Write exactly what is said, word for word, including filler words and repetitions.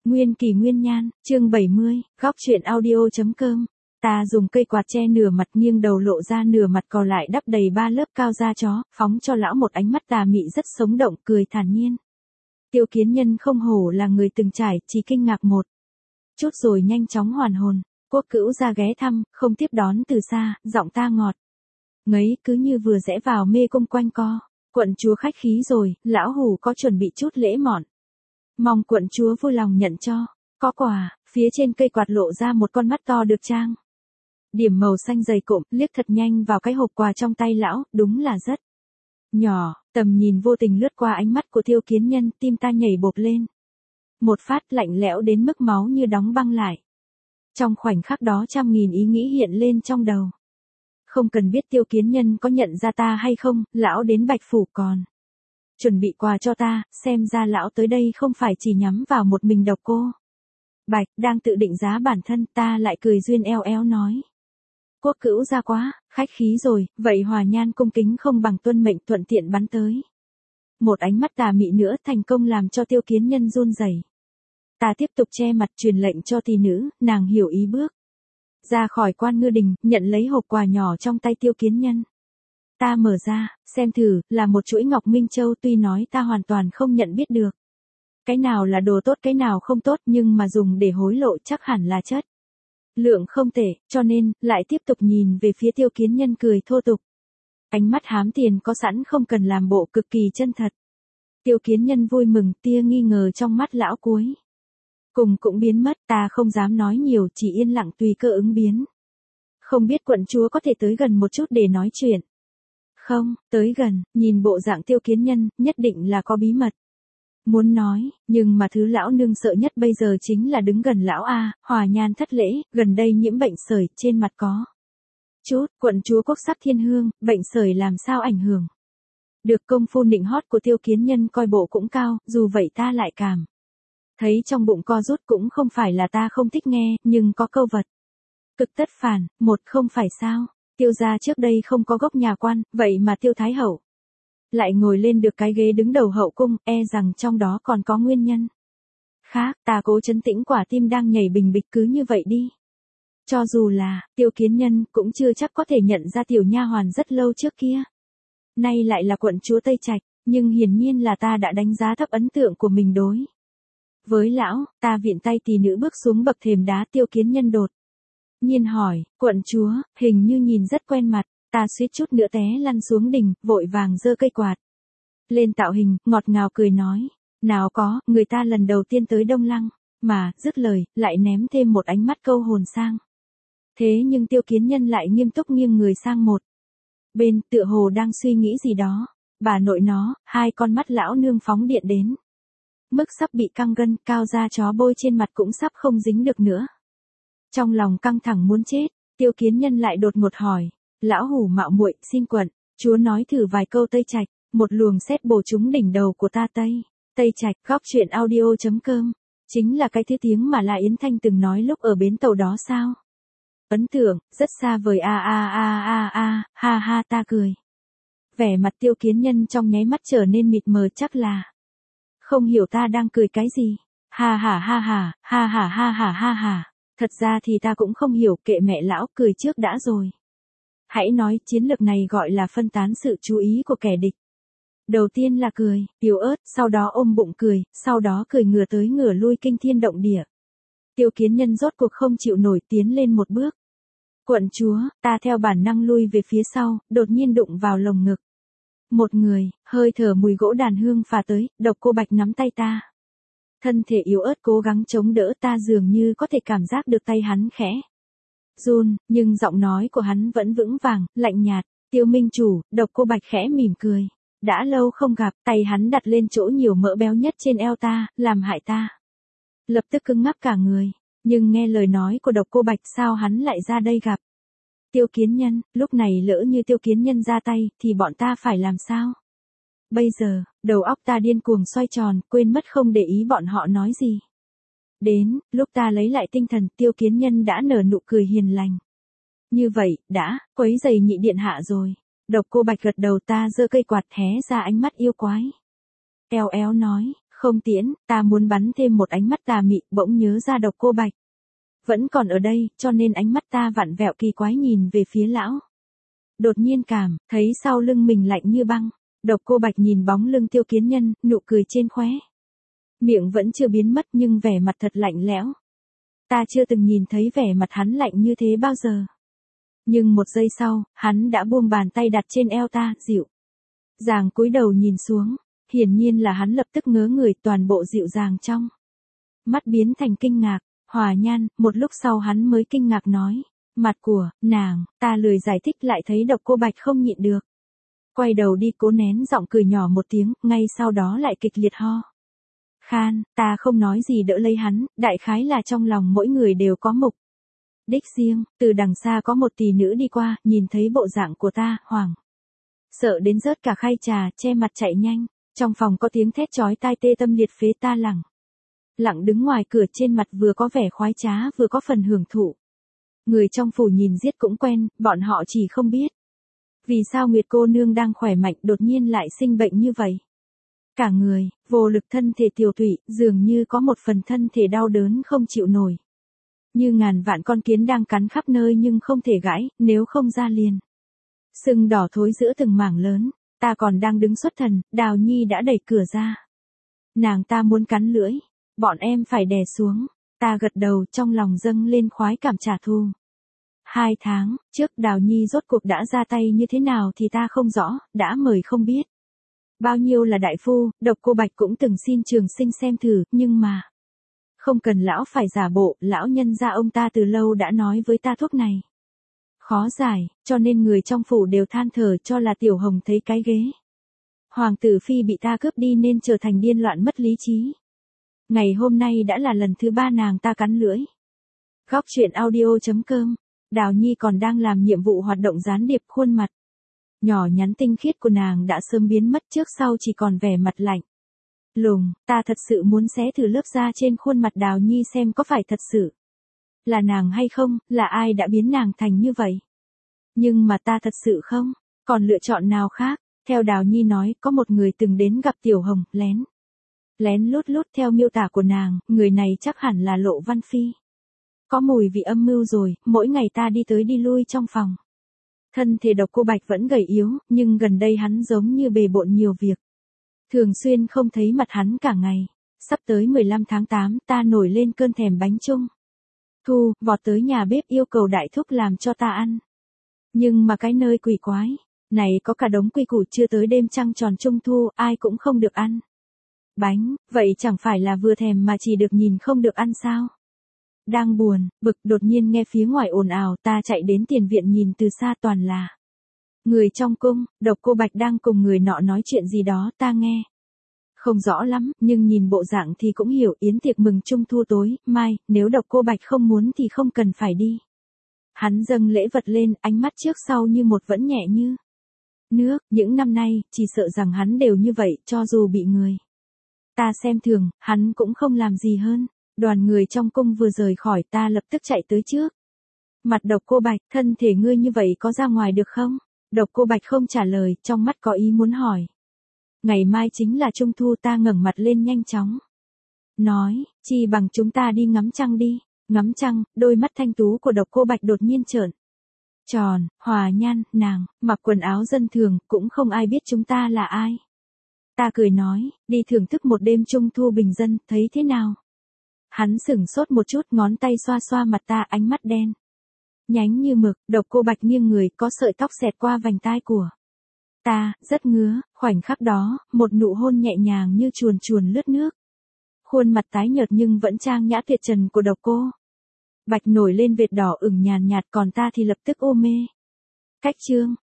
Nguyên kỳ nguyên nhan, chương bảy mươi, góc truyện audio.com. Ta dùng cây quạt che nửa mặt nghiêng đầu lộ ra nửa mặt còn lại đắp đầy ba lớp cao da chó, phóng cho lão một ánh mắt tà mị rất sống động, cười thản nhiên. Tiêu Kiến Nhân không hổ là người từng trải, chỉ kinh ngạc một chút rồi nhanh chóng hoàn hồn. Quốc Cữu ra ghé thăm, không tiếp đón từ xa, giọng ta ngọt ngấy cứ như vừa rẽ vào mê cung quanh co. Quận chúa khách khí rồi, lão hủ có chuẩn bị chút lễ mọn. Mong quận chúa vui lòng nhận cho. Có quà, phía trên cây quạt lộ ra một con mắt to được trang điểm màu xanh dày cộm, liếc thật nhanh vào cái hộp quà trong tay lão, đúng là rất nhỏ. Tầm nhìn vô tình lướt qua ánh mắt của Tiêu Kiến Nhân, tim ta nhảy bộp lên. Một phát lạnh lẽo đến mức máu như đóng băng lại. Trong khoảnh khắc đó trăm nghìn ý nghĩ hiện lên trong đầu. Không cần biết Tiêu Kiến Nhân có nhận ra ta hay không, lão đến Bạch Phủ còn chuẩn bị quà cho ta, xem ra lão tới đây không phải chỉ nhắm vào một mình độc cô Bạch. Đang tự định giá bản thân, ta lại cười duyên eo éo nói. Quốc Cữu ra quá, khách khí rồi, vậy Hòa Nhan cung kính không bằng tuân mệnh, thuận tiện bắn tới. Một ánh mắt tà mị nữa thành công làm cho Tiêu Kiến Nhân run rẩy. Ta tiếp tục che mặt truyền lệnh cho tỷ nữ, nàng hiểu ý bước ra khỏi Quan Ngư Đình, nhận lấy hộp quà nhỏ trong tay Tiêu Kiến Nhân. Ta mở ra, xem thử, là một chuỗi ngọc minh châu, tuy nói ta hoàn toàn không nhận biết được cái nào là đồ tốt cái nào không tốt, nhưng mà dùng để hối lộ chắc hẳn là chất lượng không tệ, cho nên, lại tiếp tục nhìn về phía Tiêu Kiến Nhân cười thô tục. Ánh mắt hám tiền có sẵn không cần làm bộ, cực kỳ chân thật. Tiêu Kiến Nhân vui mừng, tia nghi ngờ trong mắt lão cuối cùng cũng biến mất. Ta không dám nói nhiều, chỉ yên lặng tùy cơ ứng biến. Không biết quận chúa có thể tới gần một chút để nói chuyện không? Tới gần, nhìn bộ dạng Tiêu Kiến Nhân, nhất định là có bí mật muốn nói, nhưng mà thứ lão nương sợ nhất bây giờ chính là đứng gần lão a. Hòa Nhan thất lễ, gần đây nhiễm bệnh sởi, trên mặt có chút. Quận chúa quốc sắc thiên hương, bệnh sởi làm sao ảnh hưởng được công phu nịnh hót của Tiêu Kiến Nhân coi bộ cũng cao, dù vậy ta lại cảm thấy trong bụng co rút. Cũng không phải là ta không thích nghe, nhưng có câu vật cực tất phản, một không phải sao. Tiêu gia trước đây không có gốc nhà quan, vậy mà Tiêu Thái Hậu lại ngồi lên được cái ghế đứng đầu hậu cung, e rằng trong đó còn có nguyên nhân khác. Ta cố trấn tĩnh, quả tim đang nhảy bình bịch, cứ như vậy đi. Cho dù là Tiêu Kiến Nhân cũng chưa chắc có thể nhận ra tiểu nha hoàn rất lâu trước kia nay lại là quận chúa Tây Trạch, nhưng hiển nhiên là ta đã đánh giá thấp ấn tượng của mình đối với lão. Ta viện tay tỷ nữ bước xuống bậc thềm đá. Tiêu Kiến Nhân đột nhiên hỏi, quận chúa, hình như nhìn rất quen mặt. Ta suýt chút nữa té lăn xuống đình, vội vàng giơ cây quạt lên tạo hình, ngọt ngào cười nói, nào có, người ta lần đầu tiên tới Đông Lăng, mà, dứt lời, lại ném thêm một ánh mắt câu hồn sang. Thế nhưng Tiêu Kiến Nhân lại nghiêm túc nghiêng người sang một bên, tựa hồ đang suy nghĩ gì đó. Bà nội nó, hai con mắt lão nương phóng điện đến mức sắp bị căng gân, cao da chó bôi trên mặt cũng sắp không dính được nữa. Trong lòng căng thẳng muốn chết, Tiêu Kiến Nhân lại đột ngột hỏi, lão hủ mạo muội, xin quận chúa nói thử vài câu Tây Trạch. Một luồng sét bổ trúng đỉnh đầu của ta. Tây Tây Trạch, góc truyện audio.com, chính là cái thứ tiếng mà La Yến Thanh từng nói lúc ở bến tàu đó sao? Ấn tượng, rất xa vời a a a a a, ha ha. Ta cười. Vẻ mặt Tiêu Kiến Nhân trong nháy mắt trở nên mịt mờ, chắc là không hiểu ta đang cười cái gì. Ha ha ha ha, ha ha ha ha ha ha. Thật ra thì ta cũng không hiểu, kệ mẹ lão, cười trước đã rồi. Hãy nói, chiến lược này gọi là phân tán sự chú ý của kẻ địch. Đầu tiên là cười, yếu ớt, sau đó ôm bụng cười, sau đó cười ngửa tới ngửa lui kinh thiên động địa. Tiêu Kiến Nhân rốt cuộc không chịu nổi, tiến lên một bước. Quận chúa, ta theo bản năng lui về phía sau, đột nhiên đụng vào lồng ngực một người, hơi thở mùi gỗ đàn hương phả tới. Độc Cô Bạch nắm tay ta. Thân thể yếu ớt cố gắng chống đỡ, ta dường như có thể cảm giác được tay hắn khẽ run, nhưng giọng nói của hắn vẫn vững vàng, lạnh nhạt. Tiêu minh chủ. Độc Cô Bạch khẽ mỉm cười. Đã lâu không gặp. Tay hắn đặt lên chỗ nhiều mỡ béo nhất trên eo ta, làm hại ta lập tức cứng ngắc cả người. Nhưng nghe lời nói của Độc Cô Bạch, sao hắn lại ra đây gặp Tiêu Kiến Nhân? Lúc này lỡ như Tiêu Kiến Nhân ra tay, thì bọn ta phải làm sao bây giờ? Đầu óc ta điên cuồng xoay tròn, quên mất không để ý bọn họ nói gì. Đến lúc ta lấy lại tinh thần, Tiêu Kiến Nhân đã nở nụ cười hiền lành. Như vậy, đã quấy giày nhị điện hạ rồi. Độc Cô Bạch gật đầu. Ta giơ cây quạt hé ra ánh mắt yêu quái eo éo nói, Không tiễn, ta muốn bắn thêm một ánh mắt tà mị, bỗng nhớ ra Độc Cô Bạch. Vẫn còn ở đây, cho nên ánh mắt ta vặn vẹo kỳ quái nhìn về phía lão. Đột nhiên cảm, thấy sau lưng mình lạnh như băng. Độc Cô Bạch nhìn bóng lưng Tiêu Kiến Nhân, nụ cười trên khóe miệng vẫn chưa biến mất nhưng vẻ mặt thật lạnh lẽo. Ta chưa từng nhìn thấy vẻ mặt hắn lạnh như thế bao giờ. Nhưng một giây sau, hắn đã buông bàn tay đặt trên eo ta, dịu dàng cúi đầu nhìn xuống. Hiển nhiên là hắn lập tức ngớ người, toàn bộ dịu dàng trong mắt biến thành kinh ngạc. Hòa Nhan, một lúc sau hắn mới kinh ngạc nói, mặt của nàng. Ta lười giải thích lại thấy Độc Cô Bạch không nhịn được. Quay đầu đi cố nén giọng cười nhỏ một tiếng, ngay sau đó lại kịch liệt ho khan. Ta không nói gì đỡ lấy hắn, đại khái là trong lòng mỗi người đều có mục đích riêng. Từ đằng xa có một tỷ nữ đi qua, nhìn thấy bộ dạng của ta, hoảng sợ đến rớt cả khay trà, che mặt chạy nhanh. Trong phòng có tiếng thét chói tai tê tâm liệt phế. Ta lẳng lặng đứng ngoài cửa, trên mặt vừa có vẻ khoái trá vừa có phần hưởng thụ. Người trong phủ nhìn giết cũng quen, bọn họ chỉ không biết vì sao Nguyệt cô nương đang khỏe mạnh đột nhiên lại sinh bệnh như vậy. Cả người, vô lực, thân thể tiều tụy, dường như có một phần thân thể đau đớn không chịu nổi. Như ngàn vạn con kiến đang cắn khắp nơi nhưng không thể gãi, nếu không ra liền sưng đỏ thối giữa từng mảng lớn. Ta còn đang đứng xuất thần, Đào Nhi đã đẩy cửa ra. Nàng ta muốn cắn lưỡi, bọn em phải đè xuống. Ta gật đầu, trong lòng dâng lên khoái cảm trả thù. Hai tháng trước Đào Nhi rốt cuộc đã ra tay như thế nào thì ta không rõ, đã mời không biết bao nhiêu là đại phu. Độc Cô Bạch cũng từng xin Trường Sinh xem thử, nhưng mà không cần lão phải giả bộ, lão nhân gia ông ta từ lâu đã nói với ta thuốc này khó giải, cho nên người trong phủ đều than thở cho là Tiểu Hồng thấy cái ghế hoàng tử phi bị ta cướp đi nên trở thành điên loạn mất lý trí. Ngày hôm nay đã là lần thứ ba nàng ta cắn lưỡi. Góc truyện audio chấm com. Đào Nhi còn đang làm nhiệm vụ hoạt động gián điệp, khuôn mặt nhỏ nhắn tinh khiết của nàng đã sớm biến mất, trước sau chỉ còn vẻ mặt lạnh lùng. Ta thật sự muốn xé thử lớp da trên khuôn mặt Đào Nhi xem có phải thật sự là nàng hay không, là ai đã biến nàng thành như vậy. Nhưng mà ta thật sự không còn lựa chọn nào khác. Theo Đào Nhi nói, có một người từng đến gặp Tiểu Hồng, lén lén lút lút. Theo miêu tả của nàng, người này chắc hẳn là Lộ Văn Phi. Có mùi vị âm mưu rồi. Mỗi ngày ta đi tới đi lui trong phòng. Thân thể Độc Cô Bạch vẫn gầy yếu, nhưng gần đây hắn giống như bề bộn nhiều việc. Thường xuyên không thấy mặt hắn cả ngày. Sắp tới mười lăm tháng tám, ta nổi lên cơn thèm bánh trung thu, vọt tới nhà bếp yêu cầu đại thúc làm cho ta ăn. Nhưng mà cái nơi quỷ quái này có cả đống quy củ, chưa tới đêm trăng tròn trung thu, ai cũng không được ăn bánh, vậy chẳng phải là vừa thèm mà chỉ được nhìn không được ăn sao? Đang buồn, bực, đột nhiên nghe phía ngoài ồn ào, ta chạy đến tiền viện nhìn từ xa, toàn là người trong cung. Độc Cô Bạch đang cùng người nọ nói chuyện gì đó, ta nghe không rõ lắm, nhưng nhìn bộ dạng thì cũng hiểu. Yến tiệc mừng trung thu tối mai, nếu Độc Cô Bạch không muốn thì không cần phải đi. Hắn dâng lễ vật lên, ánh mắt trước sau như một vẫn nhẹ như nước. Những năm nay, chỉ sợ rằng hắn đều như vậy, cho dù bị người ta xem thường, hắn cũng không làm gì hơn. Đoàn người trong cung vừa rời khỏi, ta lập tức chạy tới trước mặt Độc Cô Bạch. Thân thể ngươi như vậy có ra ngoài được không? Độc Cô Bạch không trả lời, trong mắt có ý muốn hỏi. Ngày mai chính là trung thu. Ta ngẩng mặt lên nhanh chóng nói, chi bằng chúng ta đi ngắm trăng đi. Ngắm trăng? Đôi mắt thanh tú của Độc Cô Bạch đột nhiên trợn tròn. Hòa Nhan, nàng mặc quần áo dân thường, cũng không ai biết chúng ta là ai. Ta cười nói, đi thưởng thức một đêm trung thu bình dân, thấy thế nào? Hắn sửng sốt một chút, ngón tay xoa xoa mặt ta, ánh mắt đen nhánh như mực. Độc Cô Bạch nghiêng người, có sợi tóc xẹt qua vành tai của ta, rất ngứa. Khoảnh khắc đó, một nụ hôn nhẹ nhàng như chuồn chuồn lướt nước. Khuôn mặt tái nhợt nhưng vẫn trang nhã tuyệt trần của Độc Cô Bạch nổi lên vệt đỏ ửng nhàn nhạt, còn ta thì lập tức ô mê. Cách chương